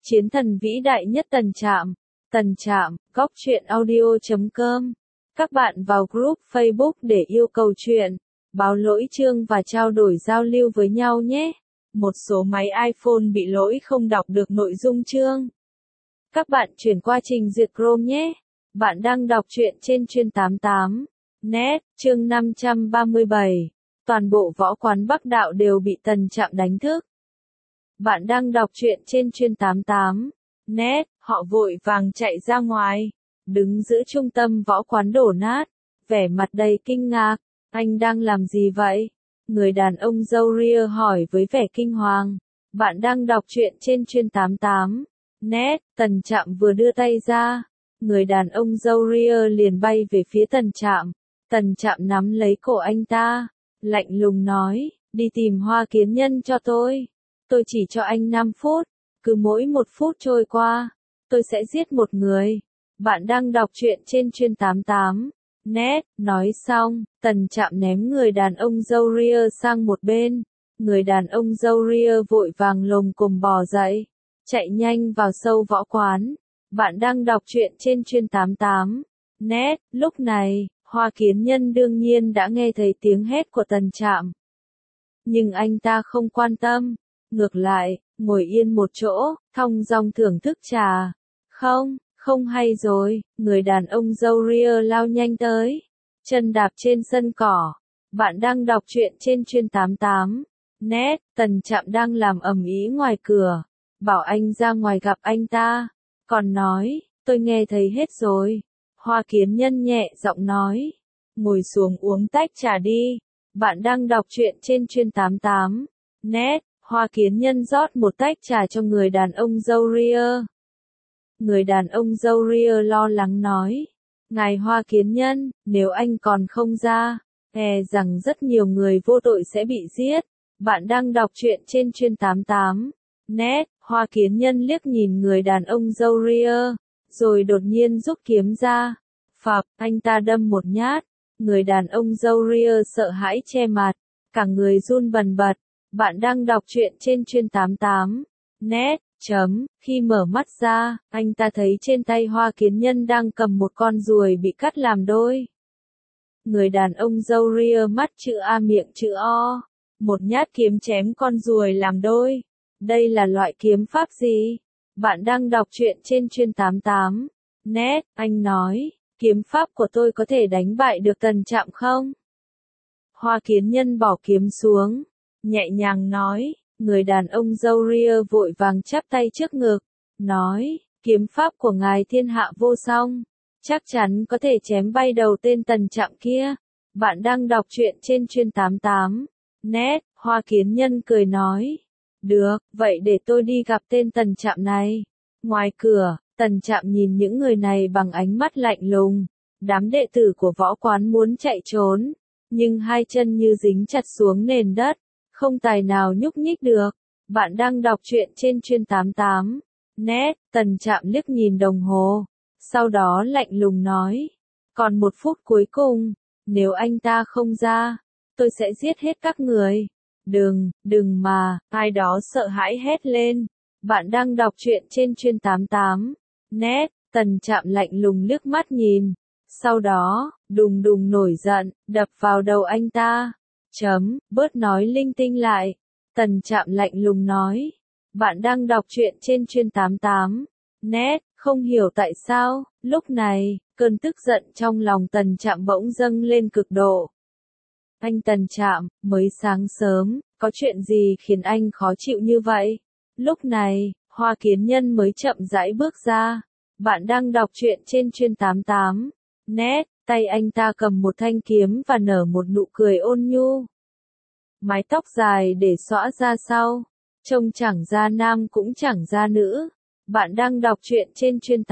Chiến thần vĩ đại nhất Tần Trạm, góc truyện audio.com. Các bạn vào group Facebook để yêu cầu truyện, báo lỗi chương và trao đổi giao lưu với nhau nhé. Một số máy iPhone bị lỗi không đọc được nội dung chương. Các bạn chuyển qua trình duyệt Chrome nhé. Bạn đang đọc truyện trên chuyên 88net, chương 537. Toàn bộ võ quán Bắc Đạo đều bị Tần Trạm đánh thức. Bạn đang đọc truyện trên chuyên 88net, họ vội vàng chạy ra ngoài, đứng giữa trung tâm võ quán đổ nát, vẻ mặt đầy kinh ngạc. Anh đang làm gì vậy? Người đàn ông râu ria hỏi với vẻ kinh hoàng. Bạn đang đọc truyện trên chuyên 88net, Tần Trạm vừa đưa tay ra. Người đàn ông râu ria liền bay về phía Tần Trạm. Tần Trạm nắm lấy cổ anh ta, lạnh lùng nói, đi tìm Hoa Kiến Nhân cho tôi. Tôi chỉ cho anh 5 phút, cứ mỗi 1 phút trôi qua, tôi sẽ giết một người. Bạn đang đọc truyện trên chuyên 88net, nói xong, Tần Trạm ném người đàn ông râu ria sang một bên. Người đàn ông râu ria vội vàng lồm cồm bò dậy, chạy nhanh vào sâu võ quán. Bạn đang đọc truyện trên chuyên 88net, lúc này, Hoa Kiến Nhân đương nhiên đã nghe thấy tiếng hét của Tần Trạm. Nhưng anh ta không quan tâm, ngược lại, ngồi yên một chỗ, thong dong thưởng thức trà. Không hay rồi, người đàn ông râu ria lao nhanh tới, chân đạp trên sân cỏ. Bạn đang đọc truyện trên chuyên 88net, Tần Trạm đang làm ầm ĩ ngoài cửa, bảo anh ra ngoài gặp anh ta, còn nói, tôi nghe thấy hết rồi. Hoa Kiến Nhân nhẹ giọng nói, ngồi xuống uống tách trà đi. Bạn đang đọc truyện trên chuyên 88net, Hoa Kiến Nhân rót một tách trà cho người đàn ông râu ria. Người đàn ông râu ria lo lắng nói, ngài Hoa Kiến Nhân, nếu anh còn không ra, e rằng rất nhiều người vô tội sẽ bị giết. Bạn đang đọc truyện trên chuyên 88net, Hoa Kiến Nhân liếc nhìn người đàn ông râu ria, rồi đột nhiên rút kiếm ra. Phập, anh ta đâm một nhát. Người đàn ông râu ria sợ hãi che mặt, cả người run bần bật. Bạn đang đọc truyện trên chuyên 88net, khi mở mắt ra, anh ta thấy trên tay Hoa Kiến Nhân đang cầm một con ruồi bị cắt làm đôi. Người đàn ông râu ria mắt chữ A miệng chữ O, một nhát kiếm chém con ruồi làm đôi. Đây là loại kiếm pháp gì? Bạn đang đọc truyện trên chuyên 88net, anh nói, kiếm pháp của tôi có thể đánh bại được Tần Trạm không? Hoa Kiến Nhân bỏ kiếm xuống, nhẹ nhàng nói. Người đàn ông râu ria vội vàng chắp tay trước ngực, nói, kiếm pháp của ngài thiên hạ vô song, chắc chắn có thể chém bay đầu tên Tần Trạm kia. Bạn đang đọc truyện trên chuyên 88net, Hoa Kiến Nhân cười nói, được, vậy để tôi đi gặp tên Tần Trạm này. Ngoài cửa, Tần Trạm nhìn những người này bằng ánh mắt lạnh lùng. Đám đệ tử của võ quán muốn chạy trốn, nhưng hai chân như dính chặt xuống nền đất, không tài nào nhúc nhích được. Bạn đang đọc truyện trên chuyên 88net, Tần Trạm liếc nhìn đồng hồ, sau đó lạnh lùng nói, còn 1 phút cuối cùng, nếu anh ta không ra, tôi sẽ giết hết các người. Đừng mà, ai đó sợ hãi hét lên. Bạn đang đọc truyện trên chuyên 88net, Tần Trạm lạnh lùng liếc mắt nhìn, sau đó, đùng đùng nổi giận, đập vào đầu anh ta. Bớt nói linh tinh lại. Tần Trạm lạnh lùng nói. Bạn đang đọc truyện trên chuyên 88net, không hiểu tại sao, lúc này, cơn tức giận trong lòng Tần Trạm bỗng dâng lên cực độ. Anh Tần Trạm, mới sáng sớm, có chuyện gì khiến anh khó chịu như vậy? Lúc này, Hoa Kiến Nhân mới chậm rãi bước ra. Bạn đang đọc truyện trên chuyên 88net, tay anh ta cầm một thanh kiếm và nở một nụ cười ôn nhu. Mái tóc dài để xõa ra sau, trông chẳng ra nam cũng chẳng ra nữ. Bạn đang đọc truyện trên chuyên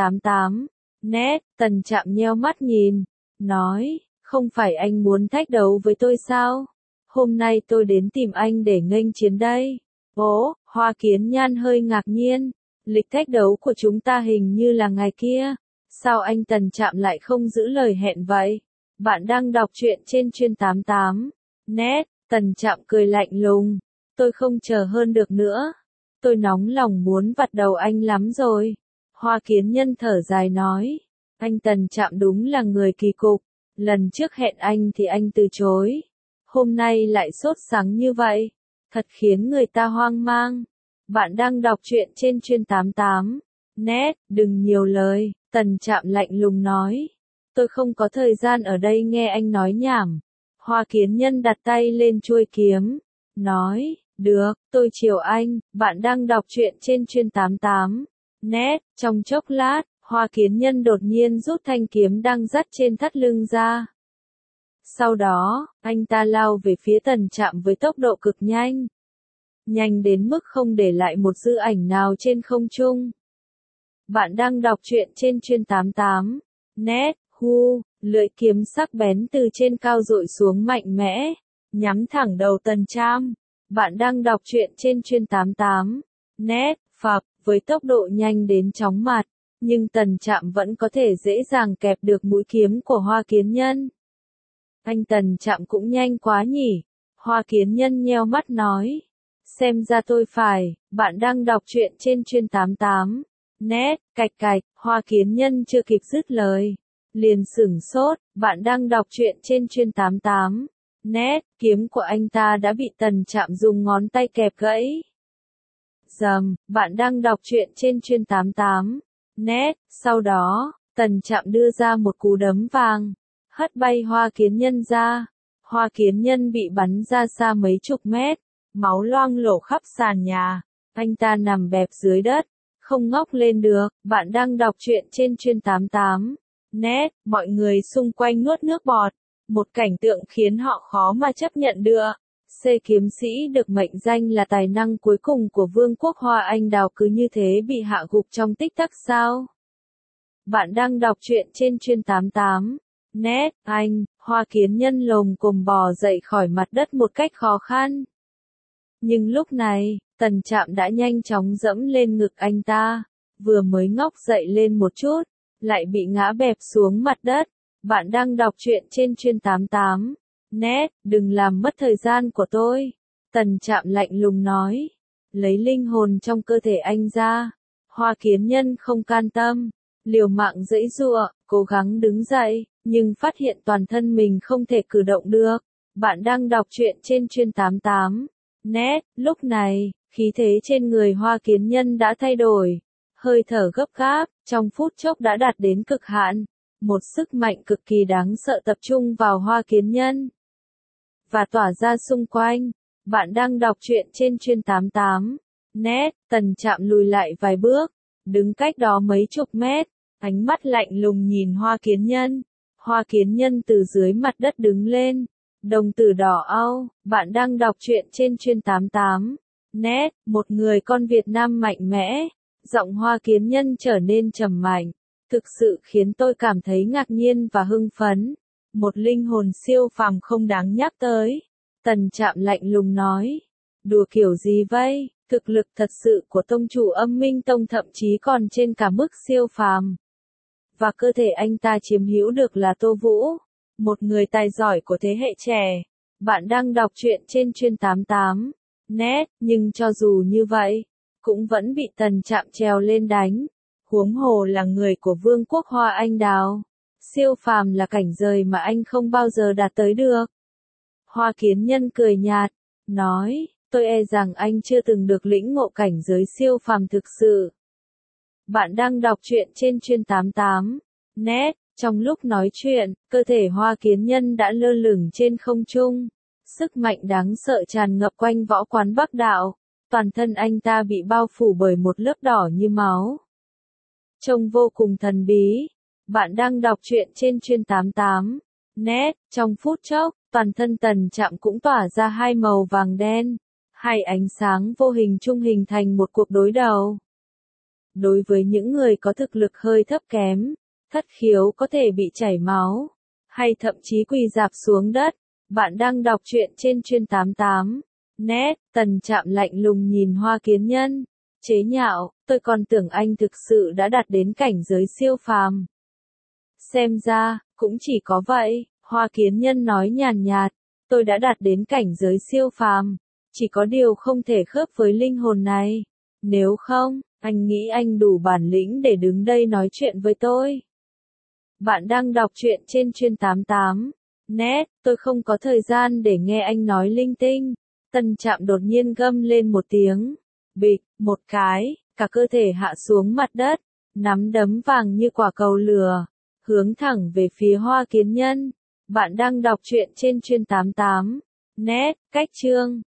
88net, Tần Trạm nheo mắt nhìn, nói, không phải anh muốn thách đấu với tôi sao? Hôm nay tôi đến tìm anh để nghênh chiến đây. Ố, Hoa Kiến Nhân hơi ngạc nhiên, lịch thách đấu của chúng ta hình như là ngày kia. Sao anh Tần Trạm lại không giữ lời hẹn vậy? Bạn đang đọc truyện trên chuyên 88net, Tần Trạm cười lạnh lùng, tôi không chờ hơn được nữa. tôi nóng lòng muốn vặt đầu anh lắm rồi. Hoa Kiến Nhân thở dài nói, anh Tần Trạm đúng là người kỳ cục, lần trước hẹn anh thì anh từ chối, hôm nay lại sốt sắng như vậy, thật khiến người ta hoang mang. Bạn đang đọc truyện trên Chuyên 88. Net, đừng nhiều lời, Tần Trạm lạnh lùng nói. Tôi không có thời gian ở đây nghe anh nói nhảm. Hoa Kiến Nhân đặt tay lên chuôi kiếm, nói, được, tôi chiều anh, bạn đang đọc truyện trên Chuyên 88. Net, trong chốc lát, Hoa Kiến Nhân đột nhiên rút thanh kiếm đang dắt trên thắt lưng ra. Sau đó, anh ta lao về phía Tần Trạm với tốc độ cực nhanh. Nhanh đến mức không để lại một dư ảnh nào trên không trung. Bạn đang đọc truyện trên Chuyên 88. Net, lưỡi kiếm sắc bén từ trên cao dội xuống mạnh mẽ, nhắm thẳng đầu Tần Trạm. Bạn đang đọc truyện trên Chuyên 88. Net, với tốc độ nhanh đến chóng mặt, nhưng Tần Trạm vẫn có thể dễ dàng kẹp được mũi kiếm của Hoa Kiến Nhân. Anh Tần Trạm cũng nhanh quá nhỉ? Hoa Kiến Nhân nheo mắt nói. Xem ra tôi phải, bạn đang đọc truyện trên Chuyên 88. Net, cạch, Hoa Kiến Nhân chưa kịp dứt lời. Liền sửng sốt, bạn đang đọc truyện trên Chuyên 88. Net, kiếm của anh ta đã bị Tần Trạm dùng ngón tay kẹp gãy. Bạn đang đọc truyện trên Chuyên 88. Net, sau đó, Tần Trạm đưa ra một cú đấm vàng, hất bay Hoa Kiến Nhân ra. Hoa Kiến Nhân bị bắn ra xa mấy chục mét, máu loang lổ khắp sàn nhà. Anh ta nằm bẹp dưới đất, không ngóc lên được. Bạn đang đọc truyện trên Chuyên 88. Net, mọi người xung quanh nuốt nước bọt. Một cảnh tượng khiến họ khó mà chấp nhận được. Kiếm sĩ được mệnh danh là tài năng cuối cùng của Vương quốc Hoa Anh Đào cứ như thế bị hạ gục trong tích tắc sao? Bạn đang đọc truyện trên Chuyên 88. Net, Hoa Kiến Nhân lồm cồm bò dậy khỏi mặt đất một cách khó khăn. Nhưng lúc này, Tần Trạm đã nhanh chóng dẫm lên ngực anh ta, vừa mới ngóc dậy lên một chút, lại bị ngã bẹp xuống mặt đất. Bạn đang đọc truyện trên Chuyên 88. Net, đừng làm mất thời gian của tôi. Tần Trạm lạnh lùng nói. Lấy linh hồn trong cơ thể anh ra. Hoa Kiến Nhân không can tâm, liều mạng giãy giụa, cố gắng đứng dậy, nhưng phát hiện toàn thân mình không thể cử động được. Bạn đang đọc truyện trên Chuyên 88. Net, lúc này, khí thế trên người Hoa Kiến Nhân đã thay đổi. Hơi thở gấp gáp, trong phút chốc đã đạt đến cực hạn. Một sức mạnh cực kỳ đáng sợ tập trung vào Hoa Kiến Nhân và tỏa ra xung quanh. Bạn đang đọc truyện trên Chuyên 88. Net, Tần Trạm lùi lại vài bước, đứng cách đó mấy chục mét, ánh mắt lạnh lùng nhìn Hoa Kiến Nhân. Hoa Kiến Nhân từ dưới mặt đất đứng lên, đồng tử đỏ au. Bạn đang đọc truyện trên Chuyên 88. Net, một người con Việt Nam mạnh mẽ. Giọng Hoa Kiến Nhân trở nên trầm mạnh, thực sự khiến tôi cảm thấy ngạc nhiên và hưng phấn. Một linh hồn siêu phàm không đáng nhắc tới. Tần Trạm lạnh lùng nói. Đùa kiểu gì vậy? Thực lực thật sự của tông chủ Âm Minh Tông thậm chí còn trên cả mức siêu phàm. Và cơ thể anh ta chiếm hữu được là Tô Vũ, một người tài giỏi của thế hệ trẻ. Bạn đang đọc truyện trên Chuyên 88. Net, nhưng cho dù như vậy, cũng vẫn bị Tần Trạm trèo lên đánh. Huống hồ là người của Vương quốc Hoa Anh Đào. Siêu phàm là cảnh giới mà anh không bao giờ đạt tới được. Hoa Kiến Nhân cười nhạt, nói, tôi e rằng anh chưa từng được lĩnh ngộ cảnh giới siêu phàm thực sự. Bạn đang đọc truyện trên Chuyên 88. Net, trong lúc nói chuyện, cơ thể Hoa Kiến Nhân đã lơ lửng trên không trung. Sức mạnh đáng sợ tràn ngập quanh võ quán Bắc Đạo. Toàn thân anh ta bị bao phủ bởi một lớp đỏ như máu. Trông vô cùng thần bí. Bạn đang đọc truyện trên Chuyên 88. Net, trong phút chốc, toàn thân Tần Trạm cũng tỏa ra hai màu vàng đen. Hai ánh sáng vô hình chung hình thành một cuộc đối đầu. Đối với những người có thực lực hơi thấp kém, thất khiếu có thể bị chảy máu, hay thậm chí quỳ rạp xuống đất. Bạn đang đọc truyện trên Chuyên 88. Net, Tần Trạm lạnh lùng nhìn Hoa Kiến Nhân, chế nhạo, tôi còn tưởng anh thực sự đã đạt đến cảnh giới siêu phàm. Xem ra, cũng chỉ có vậy, Hoa Kiến Nhân nói nhàn nhạt, tôi đã đạt đến cảnh giới siêu phàm, chỉ có điều không thể khớp với linh hồn này. Nếu không, anh nghĩ anh đủ bản lĩnh để đứng đây nói chuyện với tôi. Bạn đang đọc truyện trên Chuyên 88 net, tôi không có thời gian để nghe anh nói linh tinh. Tân Trạm đột nhiên gầm lên một tiếng. Bịch, một cái, cả cơ thể hạ xuống mặt đất, nắm đấm vàng như quả cầu lửa, hướng thẳng về phía Hoa Kiến Nhân. Bạn đang đọc truyện trên Chuyên 88 net, cách chương